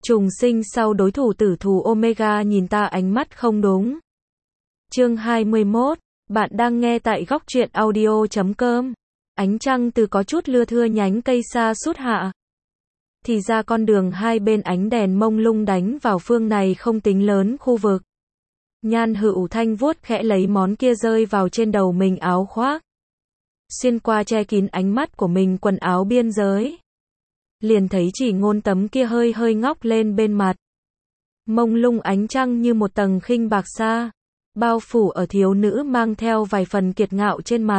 Trùng sinh sau đối thủ tử thù Omega nhìn ta ánh mắt không đúng. Chương 21, bạn đang nghe tại góc truyện audio.com. Ánh trăng từ có chút lưa thưa nhánh cây xa sút hạ. Thì ra con đường hai bên ánh đèn mông lung đánh vào phương này không tính lớn khu vực. Nhan Hữu Thanh vuốt khẽ lấy món kia rơi vào trên đầu mình áo khoác. Xuyên qua che kín ánh mắt của mình quần áo biên giới. Liền thấy Chỉ Ngôn tấm kia hơi hơi ngóc lên bên mặt. Mông lung ánh trăng như một tầng khinh bạc xa, bao phủ ở thiếu nữ mang theo vài phần kiệt ngạo trên mặt.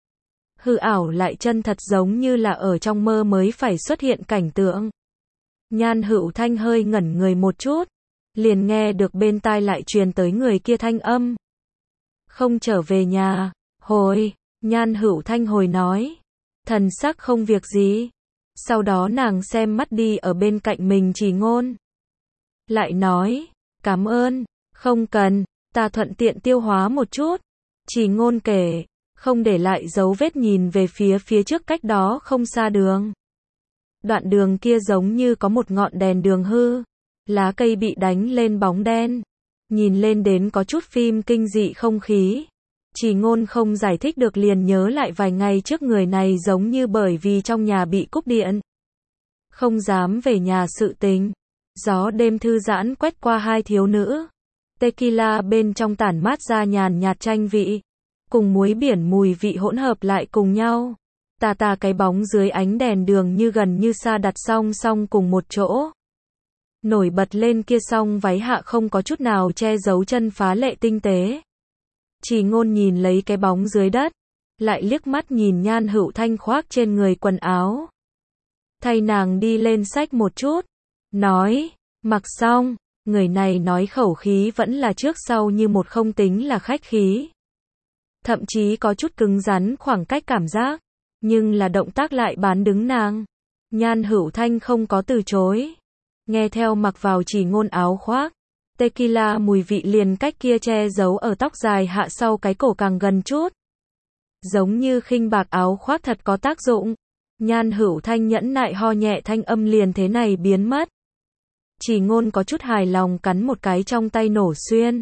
Hư ảo lại chân thật giống như là ở trong mơ mới phải xuất hiện cảnh tượng. Nhan Hữu Thanh hơi ngẩn người một chút, liền nghe được bên tai lại truyền tới người kia thanh âm. Không trở về nhà, hồi, Nhan Hữu Thanh hồi nói, thần sắc không việc gì. Sau đó nàng xem mắt đi ở bên cạnh mình Chỉ Ngôn. Lại nói, cảm ơn, không cần, ta thuận tiện tiêu hóa một chút. Chỉ Ngôn kể, không để lại dấu vết nhìn về phía trước cách đó không xa đường. Đoạn đường kia giống như có một ngọn đèn đường hư, lá cây bị đánh lên bóng đen. Nhìn lên đến có chút phim kinh dị không khí. Chỉ Ngôn không giải thích được liền nhớ lại vài ngày trước người này giống như bởi vì trong nhà bị cúp điện. Không dám về nhà sự tình. Gió đêm thư giãn quét qua hai thiếu nữ. Tequila bên trong tản mát ra nhàn nhạt chanh vị. Cùng muối biển mùi vị hỗn hợp lại cùng nhau. Tà cái bóng dưới ánh đèn đường như gần như xa đặt song song cùng một chỗ. Nổi bật lên kia song váy hạ không có chút nào che giấu chân phá lệ tinh tế. Chỉ Ngôn nhìn lấy cái bóng dưới đất, lại liếc mắt nhìn Nhan Hữu Thanh khoác trên người quần áo. Thay nàng đi lên xách một chút, nói, mặc xong, người này nói khẩu khí vẫn là trước sau như một không tính là khách khí. Thậm chí có chút cứng rắn khoảng cách cảm giác, nhưng là động tác lại bán đứng nàng. Nhan Hữu Thanh không có từ chối, nghe theo mặc vào Chỉ Ngôn áo khoác. Tequila mùi vị liền cách kia che giấu ở tóc dài hạ sau cái cổ càng gần chút. Giống như khinh bạc áo khoác thật có tác dụng. Nhan Hữu Thanh nhẫn nại ho nhẹ thanh âm liền thế này biến mất. Chỉ Ngôn có chút hài lòng cắn một cái trong tay nổ xuyên.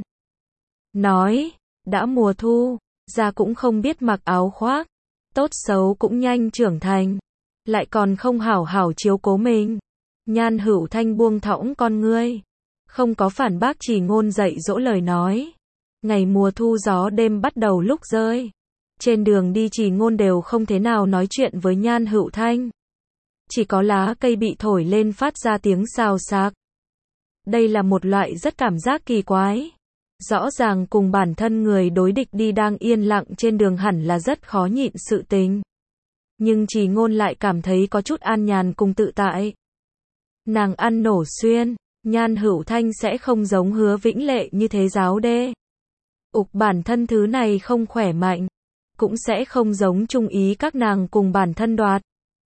Nói, đã mùa thu, da cũng không biết mặc áo khoác. Tốt xấu cũng nhanh trưởng thành. Lại còn không hảo hảo chiếu cố mình. Nhan Hữu Thanh buông thõng con ngươi. Không có phản bác Chỉ Ngôn dạy dỗ lời nói. Ngày mùa thu gió đêm bắt đầu lúc rơi. Trên đường đi Chỉ Ngôn đều không thế nào nói chuyện với Nhan Hữu Thanh. Chỉ có lá cây bị thổi lên phát ra tiếng xào xạc. Đây là một loại rất cảm giác kỳ quái. Rõ ràng cùng bản thân người đối địch đi đang yên lặng trên đường hẳn là rất khó nhịn sự tình. Nhưng Chỉ Ngôn lại cảm thấy có chút an nhàn cùng tự tại. Nàng ăn nổ xuyên. Nhan Hữu Thanh sẽ không giống Hứa Vĩnh Lệ như thế giáo đê. Bản thân thứ này không khỏe mạnh. Cũng sẽ không giống chung ý các nàng cùng bản thân đoạt.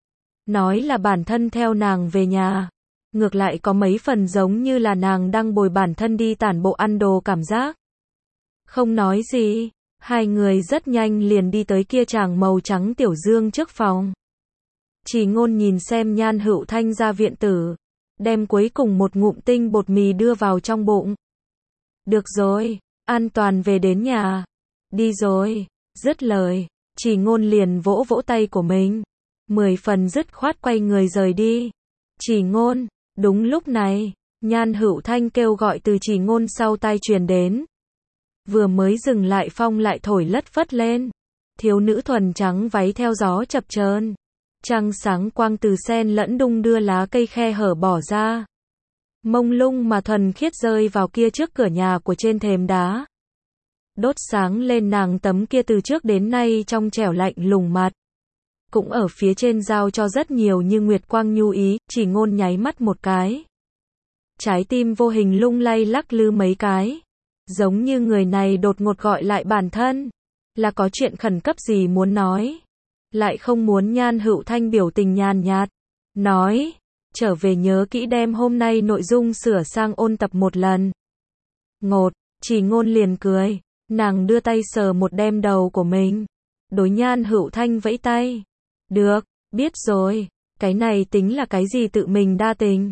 Nói là bản thân theo nàng về nhà. Ngược lại có mấy phần giống như là nàng đang bồi bản thân đi tản bộ ăn đồ cảm giác. Không nói gì. Hai người rất nhanh liền đi tới kia tràng màu trắng tiểu dương trước phòng. Chỉ Ngôn nhìn xem Nhan Hữu Thanh ra viện tử. Đem cuối cùng một ngụm tinh bột mì đưa vào trong bụng. Được rồi, an toàn về đến nhà. Đi rồi, dứt lời, Chỉ Ngôn liền vỗ vỗ tay của mình. 10 phần dứt khoát quay người rời đi. Chỉ Ngôn, đúng lúc này, Nhan Hữu Thanh kêu gọi từ Chỉ Ngôn sau tai truyền đến. Vừa mới dừng lại phong lại thổi lất phất lên. Thiếu nữ thuần trắng váy theo gió chập chờn. Trăng sáng quang từ sen lẫn đung đưa lá cây khe hở bỏ ra. Mông lung mà thuần khiết rơi vào kia trước cửa nhà của trên thềm đá. Đốt sáng lên nàng tấm kia từ trước đến nay trong trẻo lạnh lùng mặt. Cũng ở phía trên giao cho rất nhiều như nguyệt quang nhu ý, Chỉ Ngôn nháy mắt một cái. Trái tim vô hình lung lay lắc lư mấy cái. Giống như người này đột ngột gọi lại bản thân. Là có chuyện khẩn cấp gì muốn nói. Lại không muốn. Nhan Hữu Thanh biểu tình nhàn nhạt. Nói, trở về nhớ kỹ đem hôm nay nội dung sửa sang ôn tập một lần. Ngột, Chỉ Ngôn liền cười. Nàng đưa tay sờ một đem đầu của mình. Đối Nhan Hữu Thanh vẫy tay. Được, biết rồi. Cái này tính là cái gì tự mình đa tình.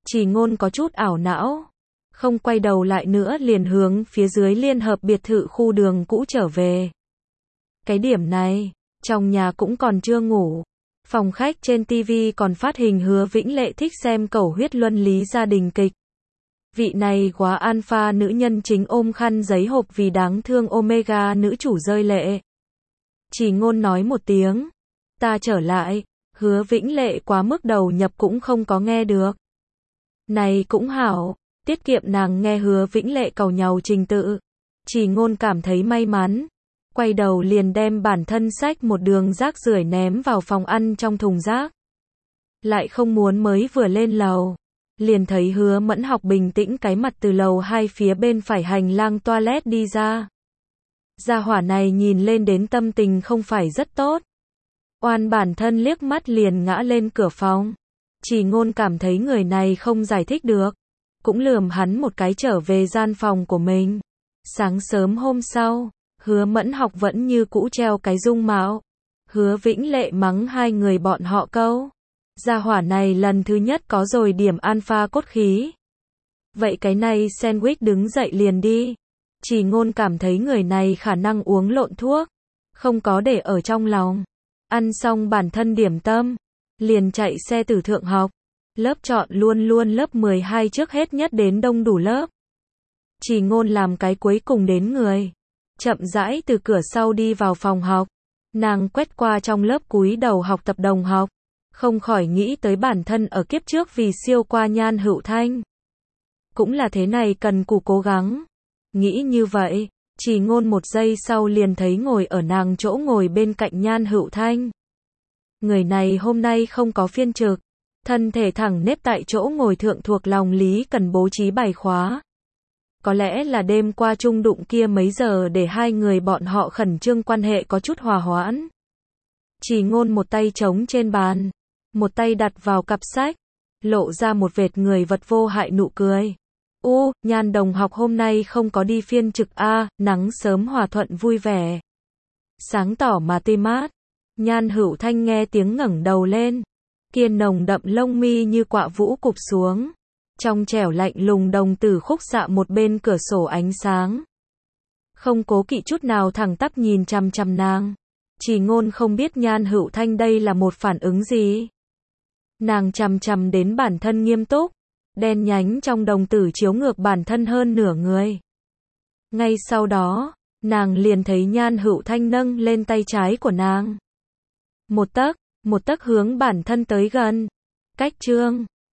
Chỉ Ngôn có chút ảo não, không quay đầu lại nữa liền hướng phía dưới liên hợp biệt thự khu đường cũ trở về. Cái điểm này, trong nhà cũng còn chưa ngủ. Phòng khách trên TV còn phát hình Hứa Vĩnh Lệ thích xem cầu huyết luân lý gia đình kịch. Vị này quá alpha nữ nhân chính ôm khăn giấy hộp vì đáng thương Omega nữ chủ rơi lệ. Chỉ Ngôn nói một tiếng, ta trở lại, Hứa Vĩnh Lệ quá mức đầu nhập cũng không có nghe được. Này cũng hảo, tiết kiệm nàng nghe Hứa Vĩnh Lệ cầu nhau trình tự. Chỉ Ngôn cảm thấy may mắn, quay đầu liền đem bản thân xách một đường rác rưởi ném vào phòng ăn trong thùng rác. Lại không muốn mới vừa lên lầu, liền thấy Hứa Mẫn Học bình tĩnh cái mặt từ lầu 2 phía bên phải hành lang toilet đi ra. Gia hỏa này nhìn lên đến tâm tình không phải rất tốt. Oan bản thân liếc mắt liền ngã lên cửa phòng. Chỉ Ngôn cảm thấy người này không giải thích được, cũng lườm hắn một cái trở về gian phòng của mình. Sáng sớm hôm sau, Hứa Mẫn Học vẫn như cũ treo cái dung mạo. Hứa Vĩnh Lệ mắng hai người bọn họ câu. Gia hỏa này lần thứ nhất có rồi điểm alpha cốt khí. Vậy cái này sandwich đứng dậy liền đi. Chỉ Ngôn cảm thấy người này khả năng uống lộn thuốc, không có để ở trong lòng. Ăn xong bản thân điểm tâm, liền chạy xe từ thượng học. Lớp chọn luôn luôn lớp 12 trước hết nhất đến đông đủ lớp. Chỉ Ngôn làm cái cuối cùng đến người, chậm rãi từ cửa sau đi vào phòng học. Nàng quét qua trong lớp cúi đầu học tập đồng học, không khỏi nghĩ tới bản thân ở kiếp trước vì siêu qua Nhan Hữu Thanh. Cũng là thế này cần cù cố gắng. Nghĩ như vậy, Chỉ Ngôn một giây sau liền thấy ngồi ở nàng chỗ ngồi bên cạnh Nhan Hữu Thanh. Người này hôm nay không có phiên trực, thân thể thẳng nếp tại chỗ ngồi thượng thuộc lòng Lý Cần bố trí bài khóa. Có lẽ là đêm qua chung đụng kia mấy giờ để hai người bọn họ khẩn trương quan hệ có chút hòa hoãn. Chỉ Ngôn một tay chống trên bàn, một tay đặt vào cặp sách, lộ ra một vệt người vật vô hại nụ cười. Nhan đồng học hôm nay không có đi phiên trực a, nắng sớm hòa thuận vui vẻ. Sáng tỏ mà tươi mát. Nhan Hữu Thanh nghe tiếng ngẩng đầu lên. Kia nồng đậm lông mi như quạ vũ cụp xuống. Trong trẻo lạnh lùng đồng tử khúc xạ một bên cửa sổ ánh sáng. Không cố kỵ chút nào thẳng tắp nhìn chằm chằm nàng. Chỉ Ngôn không biết Nhan Hữu Thanh đây là một phản ứng gì. Nàng chằm chằm đến bản thân nghiêm túc. Đen nhánh trong đồng tử chiếu ngược bản thân hơn nửa người. Ngay sau đó, nàng liền thấy Nhan Hữu Thanh nâng lên tay trái của nàng. Một tấc hướng bản thân tới gần. Cách chương